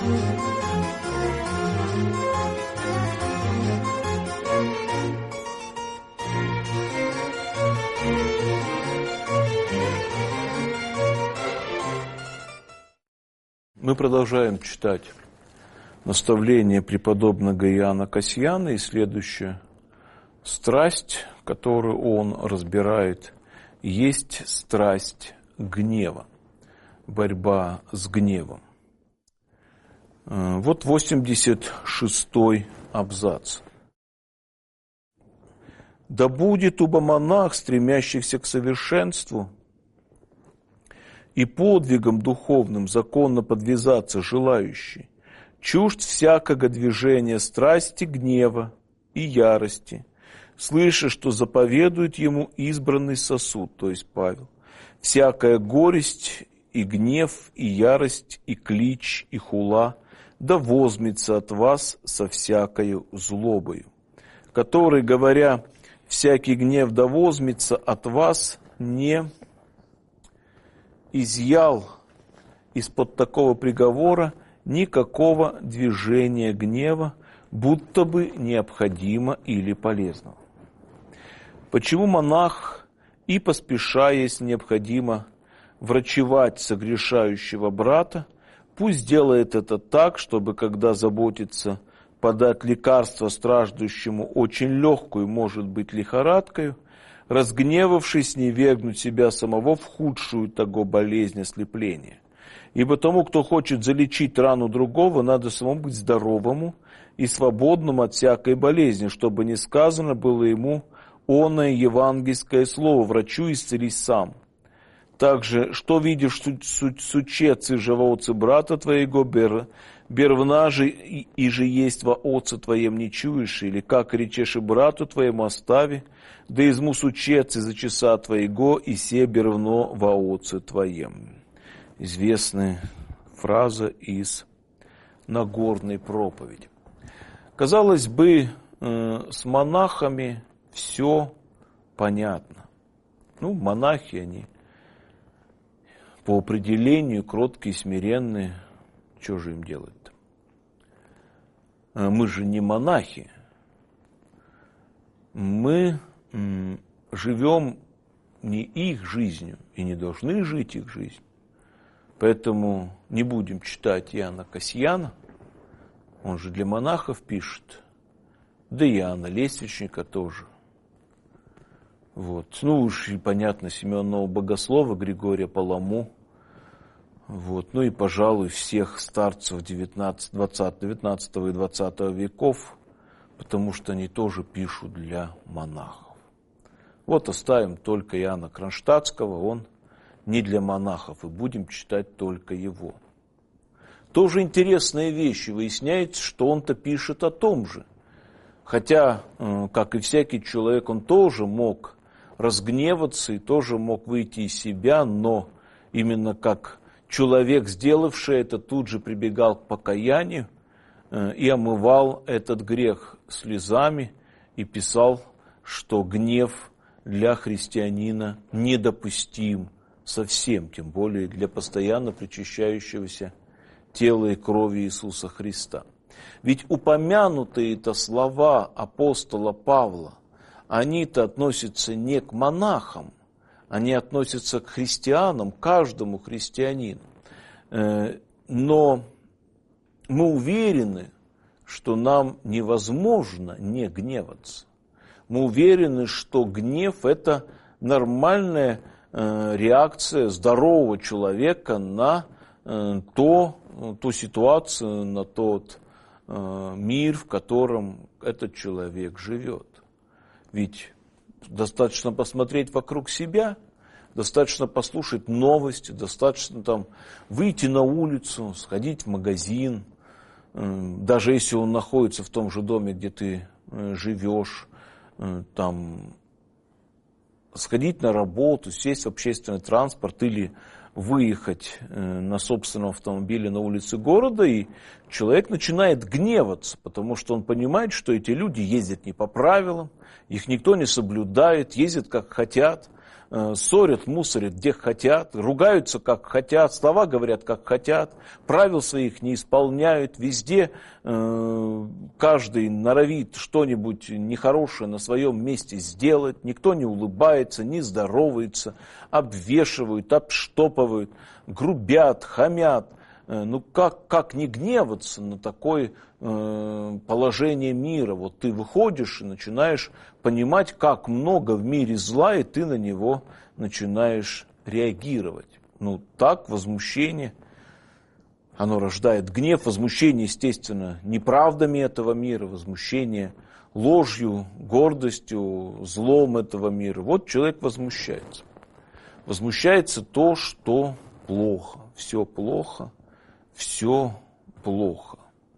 Мы продолжаем читать наставление преподобного Иоанна Кассияна, и следующая страсть, которую он разбирает, есть страсть гнева, борьба с гневом. Вот 86-й абзац. «Да будет убо монах, стремящихся к совершенству, и подвигом духовным законно подвязаться желающий, чужд всякого движения страсти, гнева и ярости, слыша, что заповедует ему избранный сосуд, то есть Павел, всякая горесть и гнев, и ярость, и клич, и хула, да возмется от вас со всякою злобою, который, говоря, всякий гнев да возмется от вас, не изъял из-под такого приговора никакого движения гнева, будто бы необходимо или полезного. Почему монах, и поспешаясь необходимо врачевать согрешающего брата, пусть делает это так, чтобы, когда заботится подать лекарство страждущему очень легкую, может быть, лихорадкою, разгневавшись, не вергнуть себя самого в худшую того болезнь ослепления. Ибо тому, кто хочет залечить рану другого, надо самому быть здоровому и свободному от всякой болезни, чтобы не сказано было ему оное евангельское слово: врачу исцелись сам. Также, что видишь сучец и живоотцы брата твоего, бервна же и же есть во отце твоем не чуешь, или как речешь и брату твоему остави, да изму сучец из-за часа твоего, и се бервно во отце твоем». Известная фраза из Нагорной проповеди. Казалось бы, с монахами все понятно. Монахи они по определению кроткие, смиренные. Что же им делать-то? Мы же не монахи. Мы живем не их жизнью и не должны жить их жизнью. Поэтому не будем читать Иоанна Кассияна, он же для монахов пишет, да и Иоанна Лествичника тоже. Уж и понятно, Симеонова Богослова, Григория Паламу, и, пожалуй, всех старцев 19 и 20 веков, потому что они тоже пишут для монахов. Оставим только Иоанна Кронштадтского, он не для монахов, и будем читать только его. Тоже интересная вещь, выясняется, что он-то пишет о том же. Хотя, как и всякий человек, он тоже мог разгневаться и тоже мог выйти из себя, но именно как человек, сделавший это, тут же прибегал к покаянию и омывал этот грех слезами и писал, что гнев для христианина недопустим совсем, тем более для постоянно причащающегося тела и крови Иисуса Христа. Ведь упомянутые-то слова апостола Павла, они-то относятся не к монахам, они относятся к христианам, каждому христианину. Но мы уверены, что нам невозможно не гневаться. Мы уверены, что гнев – это нормальная реакция здорового человека на ту ситуацию, на тот мир, в котором этот человек живет. Ведь достаточно посмотреть вокруг себя, достаточно послушать новости, достаточно выйти на улицу, сходить в магазин, даже если он находится в том же доме, где ты живешь, сходить на работу, сесть в общественный транспорт или выехать на собственном автомобиле на улицы города, и человек начинает гневаться, потому что он понимает, что эти люди ездят не по правилам, их никто не соблюдает, ездят как хотят, ссорят, мусорят, где хотят, ругаются, как хотят, слова говорят, как хотят, правил своих не исполняют, везде каждый норовит что-нибудь нехорошее на своем месте сделать, никто не улыбается, не здоровается, обвешивают, обштопывают, грубят, хамят. Ну как не гневаться на такое положение мира? Вот ты выходишь и начинаешь понимать, как много в мире зла, и ты на него начинаешь реагировать. Ну так возмущение, оно рождает гнев, возмущение, естественно, неправдами этого мира, возмущение ложью, гордостью, злом этого мира. Вот человек возмущается. Возмущается то, что плохо, все плохо. Все плохо.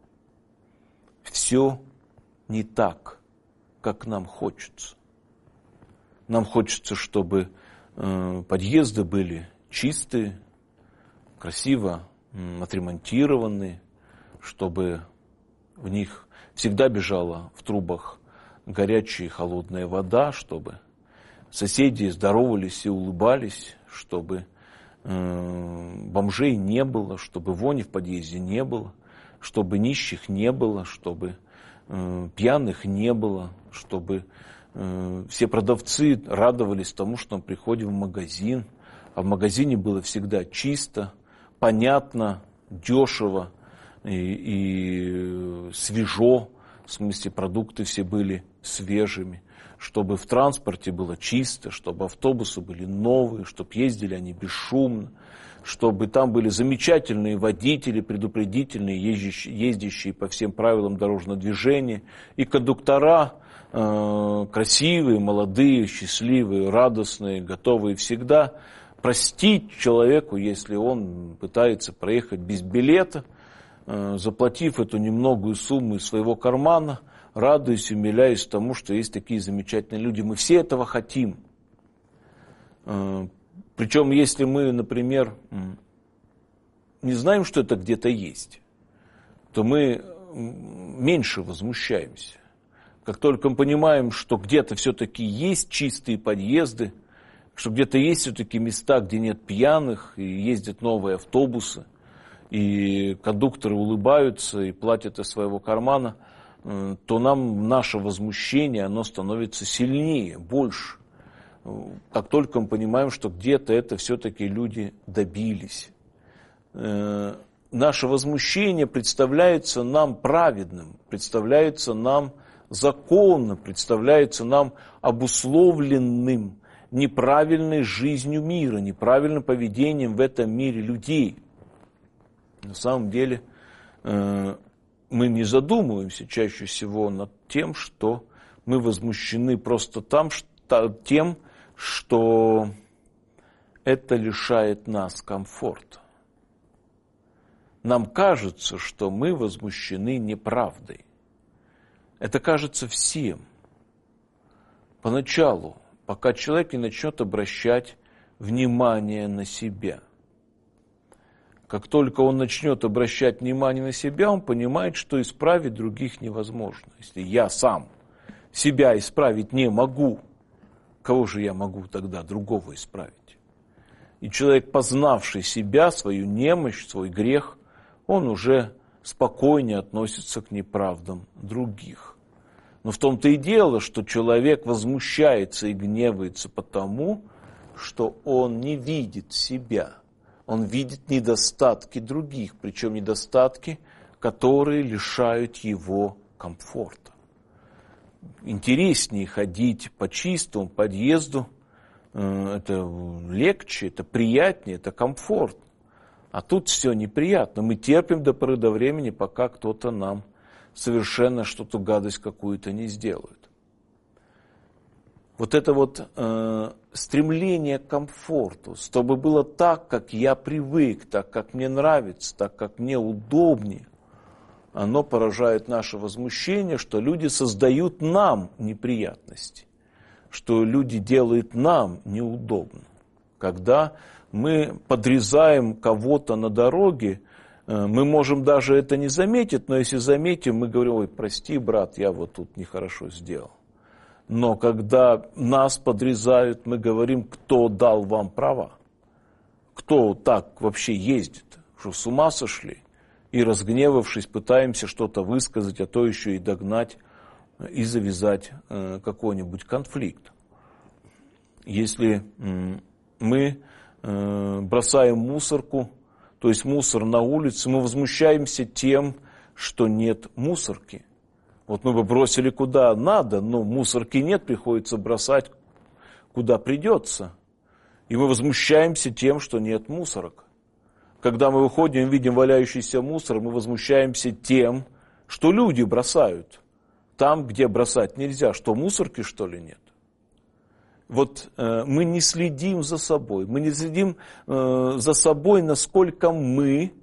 Все не так, как нам хочется. Нам хочется, чтобы подъезды были чистые, красиво отремонтированные, чтобы в них всегда бежала в трубах горячая и холодная вода, чтобы соседи здоровались и улыбались, чтобы бомжей не было, чтобы вони в подъезде не было, чтобы нищих не было, чтобы пьяных не было, чтобы все продавцы радовались тому, что мы приходим в магазин, а в магазине было всегда чисто, понятно, дешево и свежо, в смысле продукты все были свежими, чтобы в транспорте было чисто, чтобы автобусы были новые, чтобы ездили они бесшумно, чтобы там были замечательные водители, предупредительные, ездящие по всем правилам дорожного движения, и кондуктора красивые, молодые, счастливые, радостные, готовые всегда простить человеку, если он пытается проехать без билета, заплатив эту немногую сумму из своего кармана, радуюсь, умиляюсь тому, что есть такие замечательные люди. Мы все этого хотим. Причем, если мы, например, не знаем, что это где-то есть, то мы меньше возмущаемся. Как только мы понимаем, что где-то все-таки есть чистые подъезды, что где-то есть все-таки места, где нет пьяных, и ездят новые автобусы, и кондукторы улыбаются и платят из своего кармана, то нам наше возмущение, оно становится сильнее, больше. Как только мы понимаем, что где-то это все-таки люди добились. Наше возмущение представляется нам праведным, представляется нам законным, представляется нам обусловленным неправильной жизнью мира, неправильным поведением в этом мире людей. На самом деле мы не задумываемся чаще всего над тем, что мы возмущены просто тем, что это лишает нас комфорта. Нам кажется, что мы возмущены неправдой. Это кажется всем. Поначалу, пока человек не начнет обращать внимание на себя. Как только он начнет обращать внимание на себя, он понимает, что исправить других невозможно. Если я сам себя исправить не могу, кого же я могу тогда другого исправить? И человек, познавший себя, свою немощь, свой грех, он уже спокойнее относится к неправдам других. Но в том-то и дело, что человек возмущается и гневается потому, что он не видит себя. Он видит недостатки других, причем недостатки, которые лишают его комфорта. Интереснее ходить по чистому подъезду, это легче, это приятнее, это комфортно. А тут все неприятно. Мы терпим до поры до времени, пока кто-то нам совершенно что-то гадость какую-то не сделает. Вот это вот стремление к комфорту, чтобы было так, как я привык, так, как мне нравится, так, как мне удобнее, оно поражает наше возмущение, что люди создают нам неприятности, что люди делают нам неудобно. Когда мы подрезаем кого-то на дороге, мы можем даже это не заметить, но если заметим, мы говорим: ой, прости, брат, я вот тут нехорошо сделал. Но когда нас подрезают, мы говорим, кто дал вам права? Кто так вообще ездит? Что, с ума сошли? И, разгневавшись, пытаемся что-то высказать, а то еще и догнать и завязать какой-нибудь конфликт. Если мы бросаем мусорку, то есть мусор на улице, мы возмущаемся тем, что нет мусорки. Вот мы бы бросили куда надо, но мусорки нет, приходится бросать куда придется. И мы возмущаемся тем, что нет мусорок. Когда мы выходим и видим валяющийся мусор, мы возмущаемся тем, что люди бросают. Там, где бросать нельзя, что мусорки, что ли, нет. Вот мы не следим за собой, мы не следим за собой, насколько мы,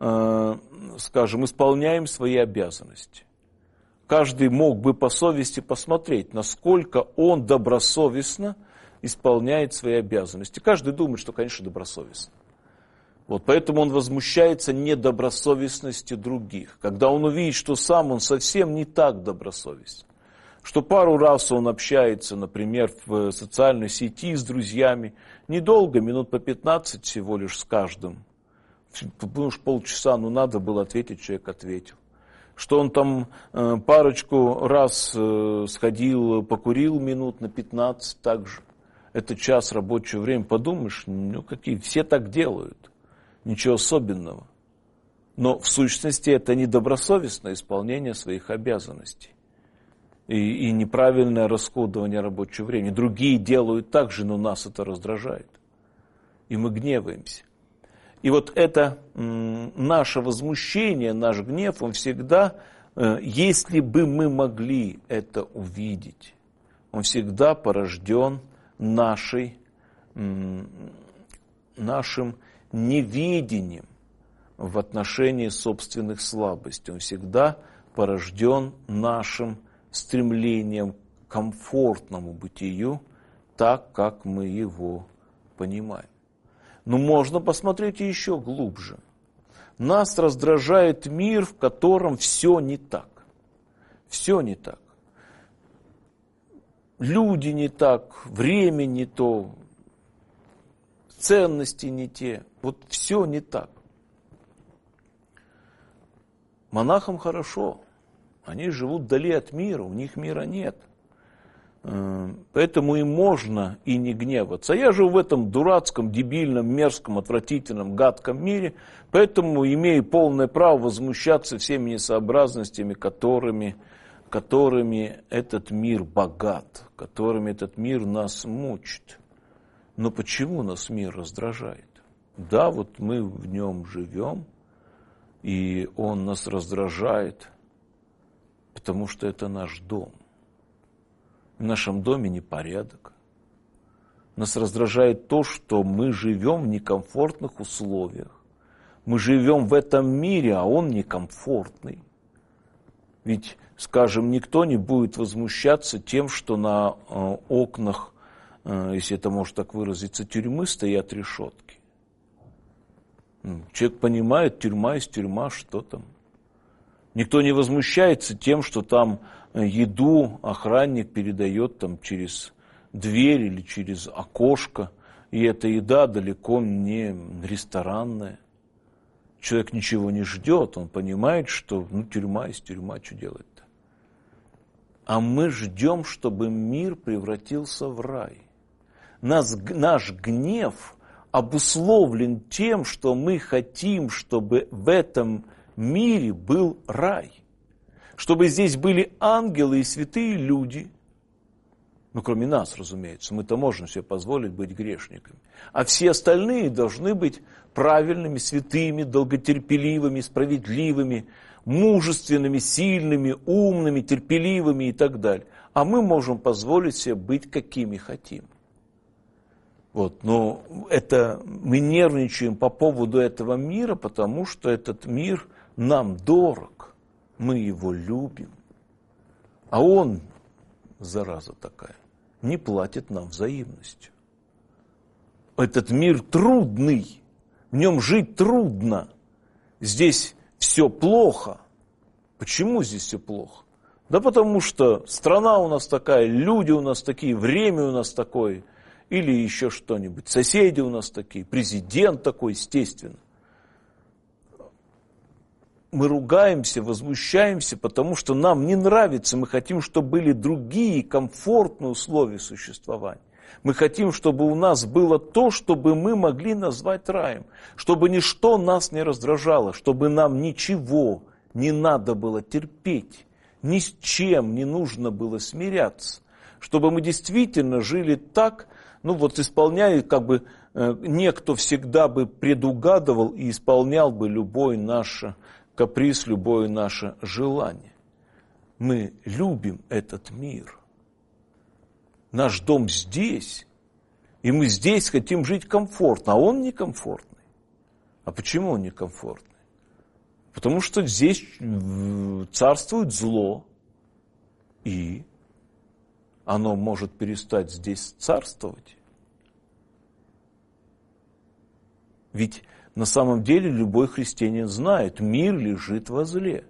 скажем, исполняем свои обязанности. Каждый мог бы по совести посмотреть, насколько он добросовестно исполняет свои обязанности. Каждый думает, что, конечно, добросовестно. Вот, поэтому он возмущается недобросовестности других, когда он увидит, что сам он совсем не так добросовестен. Что пару раз он общается, например, в социальной сети с друзьями, недолго, минут по 15 всего лишь с каждым. Уж полчаса, надо было ответить, человек ответил. Что он там парочку раз сходил, покурил минут на 15 также. Это час рабочего времени. Подумаешь, какие, все так делают. Ничего особенного. Но в сущности это недобросовестное исполнение своих обязанностей. И неправильное расходование рабочего времени. Другие делают так же, но нас это раздражает. И мы гневаемся. И вот это наше возмущение, наш гнев, он всегда, если бы мы могли это увидеть, он всегда порожден нашим неведением в отношении собственных слабостей. Он всегда порожден нашим стремлением к комфортному бытию, так, как мы его понимаем. Но можно посмотреть еще глубже. Нас раздражает мир, в котором все не так. Все не так. Люди не так, время не то, ценности не те. Вот все не так. Монахам хорошо. Они живут вдали от мира, у них мира нет. Поэтому им можно и не гневаться. Я живу в этом дурацком, дебильном, мерзком, отвратительном, гадком мире, поэтому имею полное право возмущаться всеми несообразностями, которыми этот мир богат, которыми этот мир нас мучит. Но почему нас мир раздражает? Да, вот мы в нем живем, и он нас раздражает, потому что это наш дом. В нашем доме непорядок. Нас раздражает то, что мы живем в некомфортных условиях. Мы живем в этом мире, а он некомфортный. Ведь, скажем, никто не будет возмущаться тем, что на окнах, если это можно так выразиться, тюрьмы стоят решетки. Человек понимает, тюрьма есть тюрьма, что там. Никто не возмущается тем, что там еду охранник передает там через дверь или через окошко, и эта еда далеко не ресторанная. Человек ничего не ждет, он понимает, что тюрьма есть тюрьма, что делать-то? А мы ждем, чтобы мир превратился в рай. Наш гнев обусловлен тем, что мы хотим, чтобы в этом мире был рай. Чтобы здесь были ангелы и святые люди. Кроме нас, разумеется. Мы-то можем себе позволить быть грешниками. А все остальные должны быть правильными, святыми, долготерпеливыми, справедливыми, мужественными, сильными, умными, терпеливыми и так далее. А мы можем позволить себе быть какими хотим. Но мы нервничаем по поводу этого мира, потому что этот мир нам дорог. Мы его любим. А он, зараза такая, не платит нам взаимностью. Этот мир трудный, в нем жить трудно. Здесь все плохо. Почему здесь все плохо? Да потому что страна у нас такая, люди у нас такие, время у нас такое, или еще что-нибудь, соседи у нас такие, президент такой, естественно. Мы ругаемся, возмущаемся, потому что нам не нравится, мы хотим, чтобы были другие комфортные условия существования. Мы хотим, чтобы у нас было то, чтобы мы могли назвать раем, чтобы ничто нас не раздражало, чтобы нам ничего не надо было терпеть, ни с чем не нужно было смиряться, чтобы мы действительно жили так, исполняя, некто всегда бы предугадывал и исполнял бы любой наш каприз, любое наше желание. Мы любим этот мир. Наш дом здесь, и мы здесь хотим жить комфортно, а он некомфортный. А почему он некомфортный? Потому что здесь царствует зло, и оно может перестать здесь царствовать. Ведь на самом деле любой христианин знает, мир лежит во зле.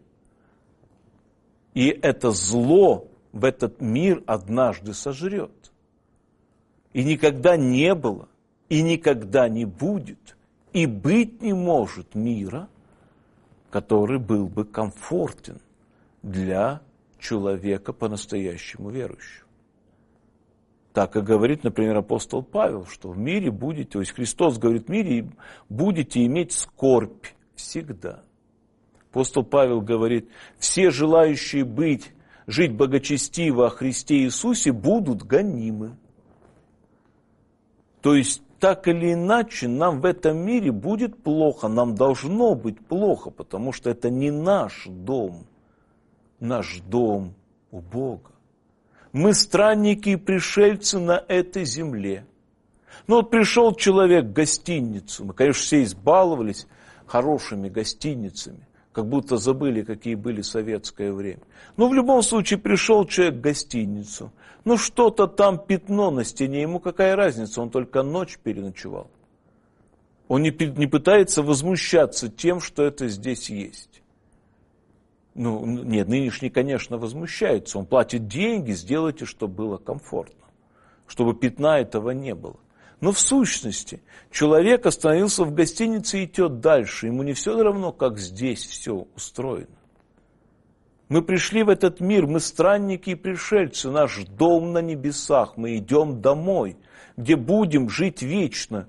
И это зло в этот мир однажды сожрет. И никогда не было, и никогда не будет, и быть не может мира, который был бы комфортен для человека по-настоящему верующего. Так и говорит, например, апостол Павел, что в мире будете, то есть Христос говорит, в мире будете иметь скорбь всегда. Апостол Павел говорит, все желающие жить благочестиво о Христе Иисусе будут гонимы. То есть, так или иначе, нам в этом мире будет плохо, нам должно быть плохо, потому что это не наш дом у Бога. Мы странники и пришельцы на этой земле. Пришел человек в гостиницу, мы, конечно, все избаловались хорошими гостиницами, как будто забыли, какие были в советское время. Но в любом случае пришел человек в гостиницу, что-то там, пятно на стене, ему какая разница, он только ночь переночевал. Он не пытается возмущаться тем, что это здесь есть. Нет, нынешний, конечно, возмущается, он платит деньги, сделайте, чтобы было комфортно, чтобы пятна этого не было. Но в сущности, человек остановился в гостинице и идет дальше, ему не все равно, как здесь все устроено. Мы пришли в этот мир, мы странники и пришельцы, наш дом на небесах, мы идем домой, где будем жить вечно.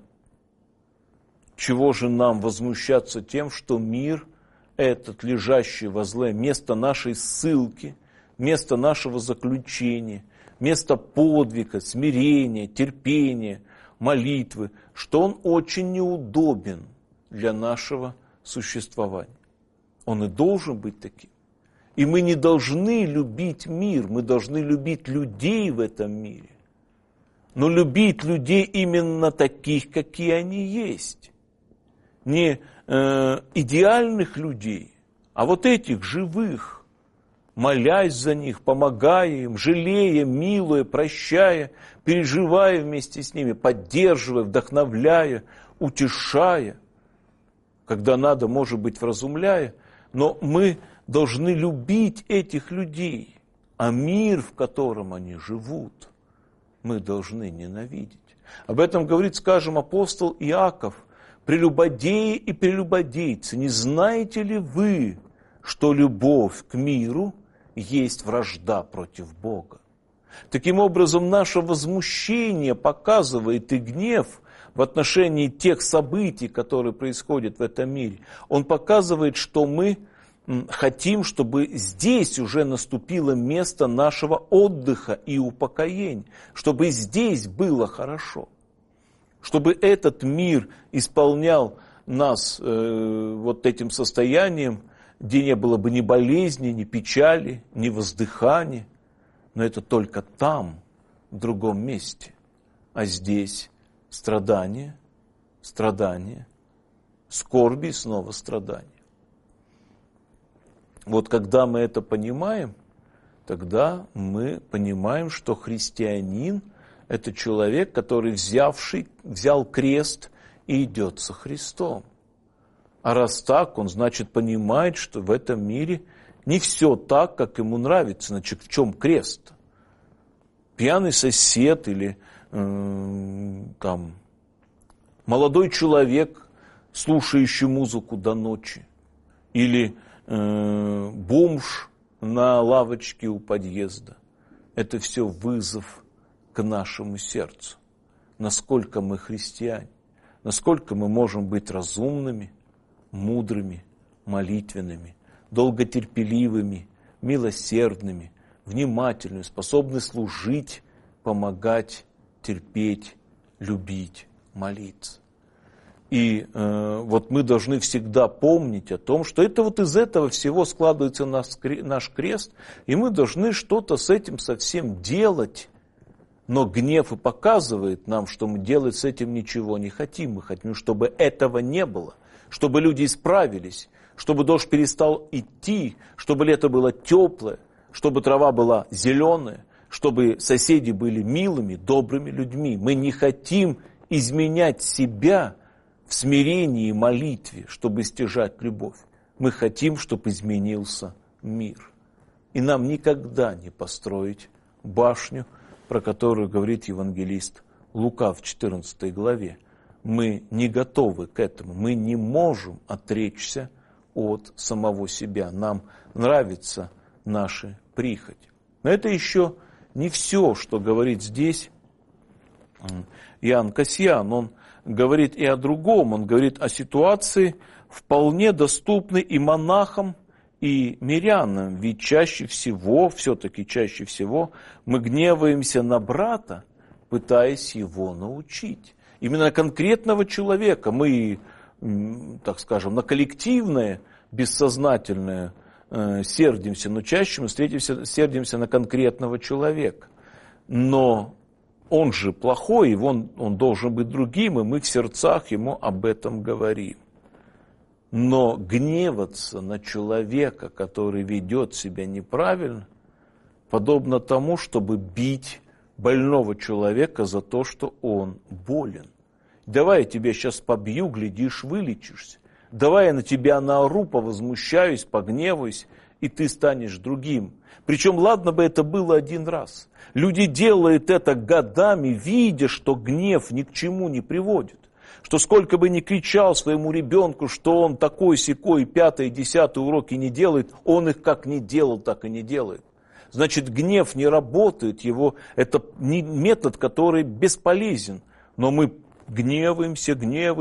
Чего же нам возмущаться тем, что мир этот, лежащий во зле, место нашей ссылки, место нашего заключения, место подвига, смирения, терпения, молитвы, что он очень неудобен для нашего существования. Он и должен быть таким. И мы не должны любить мир, мы должны любить людей в этом мире. Но любить людей именно таких, какие они есть. Не идеальных людей, а вот этих живых, молясь за них, помогая им, жалея, милуя, прощая, переживая вместе с ними, поддерживая, вдохновляя, утешая, когда надо, может быть, вразумляя, но мы должны любить этих людей, а мир, в котором они живут, мы должны ненавидеть. Об этом говорит, скажем, апостол Иаков: «Прелюбодеи и прелюбодейцы, не знаете ли вы, что любовь к миру есть вражда против Бога?» Таким образом, наше возмущение показывает и гнев в отношении тех событий, которые происходят в этом мире. Он показывает, что мы хотим, чтобы здесь уже наступило место нашего отдыха и упокоения, чтобы здесь было хорошо, чтобы этот мир исполнял нас вот этим состоянием, где не было бы ни болезни, ни печали, ни воздыхания, но это только там, в другом месте, а здесь страдания, скорби и снова страдания. Вот когда мы это понимаем, тогда мы понимаем, что христианин – это человек, который взял крест и идет со Христом. А раз так, он, значит, понимает, что в этом мире Не все так, как ему нравится. Значит, в чем крест? Пьяный сосед или там молодой человек, слушающий музыку до ночи, или бомж на лавочке у подъезда. Это все вызов к нашему сердцу. Насколько мы христиане, насколько мы можем быть разумными, мудрыми, молитвенными, долготерпеливыми, милосердными, внимательными, способны служить, помогать, терпеть, любить, молиться. И вот мы должны всегда помнить о том, что это вот из этого всего складывается наш крест, и мы должны что-то с этим совсем делать. Но гнев и показывает нам, что мы делать с этим ничего не хотим. Мы хотим, чтобы этого не было, чтобы люди исправились, чтобы дождь перестал идти, чтобы лето было теплое, чтобы трава была зеленая, чтобы соседи были милыми, добрыми людьми. Мы не хотим изменять себя в смирении и молитве, чтобы стяжать любовь. Мы хотим, чтобы изменился мир. И нам никогда не построить башню, про которую говорит евангелист Лука в 14 главе. Мы не готовы к этому. Мы не можем отречься от самого себя. Нам нравится наша прихоть. Но это еще не все, что говорит здесь Иоанн Кассиан. Он говорит и о другом. Он говорит о ситуации, вполне доступной и монахам, и мирянам. Ведь чаще всего, все-таки чаще всего, мы гневаемся на брата, пытаясь его научить. Именно на конкретного человека. Мы, так скажем, на коллективное, бессознательное сердимся, но чаще мы сердимся на конкретного человека. Но он же плохой, он должен быть другим, и мы в сердцах ему об этом говорим. Но гневаться на человека, который ведет себя неправильно, подобно тому, чтобы бить больного человека за то, что он болен. Давай я тебя сейчас побью, глядишь, вылечишься. Давай я на тебя наору, повозмущаюсь, погневаюсь, и ты станешь другим. Причем, ладно бы это было один раз. Люди делают это годами, видя, что гнев ни к чему не приводит. Что сколько бы ни кричал своему ребенку, что он такой-сякой, 5-й, 10-й уроки не делает, он их как не делал, так и не делает. Значит, гнев не работает, это метод, который бесполезен. Но мы гневаемся.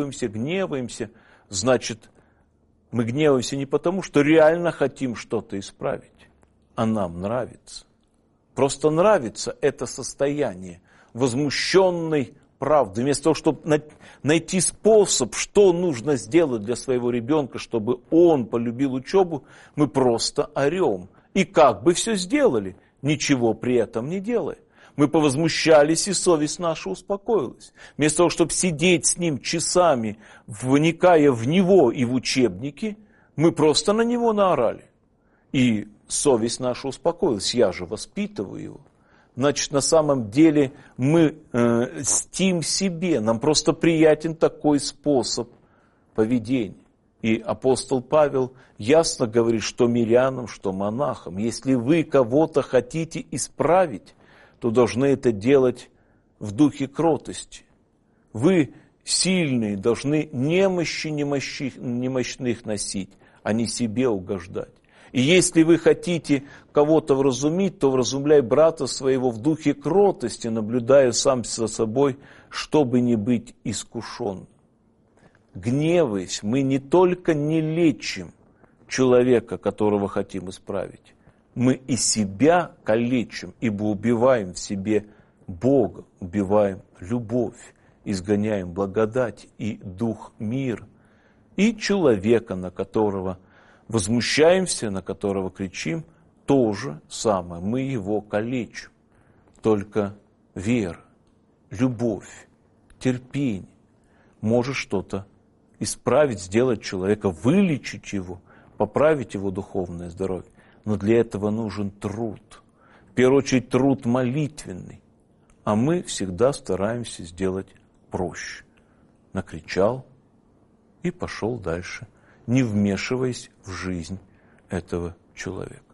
Значит, мы гневаемся не потому, что реально хотим что-то исправить, а нам нравится. Просто нравится это состояние возмущенной правды. Вместо того, чтобы найти способ, что нужно сделать для своего ребенка, чтобы он полюбил учебу, мы просто орем. И как бы все сделали, ничего при этом не делая. Мы повозмущались, и совесть наша успокоилась. Вместо того, чтобы сидеть с ним часами, вникая в него и в учебники, мы просто на него наорали. И совесть наша успокоилась. Я же воспитываю его. Значит, на самом деле мы льстим себе. Нам просто приятен такой способ поведения. И апостол Павел ясно говорит, что мирянам, что монахам. Если вы кого-то хотите исправить, то должны это делать в духе кротости. Вы, сильные, должны немощи немощных носить, а не себе угождать. И если вы хотите кого-то вразумить, то вразумляй брата своего в духе кротости, наблюдая сам за собой, чтобы не быть искушенным. Гневаясь, мы не только не лечим человека, которого хотим исправить, мы и себя калечим, ибо убиваем в себе Бога, убиваем любовь, изгоняем благодать и дух мира, и человека, на которого возмущаемся, на которого кричим, то же самое, мы его калечим. Только вера, любовь, терпение может что-то исправить, сделать человека, вылечить его, поправить его духовное здоровье. Но для этого нужен труд. В первую очередь труд молитвенный. А мы всегда стараемся сделать проще. Накричал и пошел дальше, не вмешиваясь в жизнь этого человек.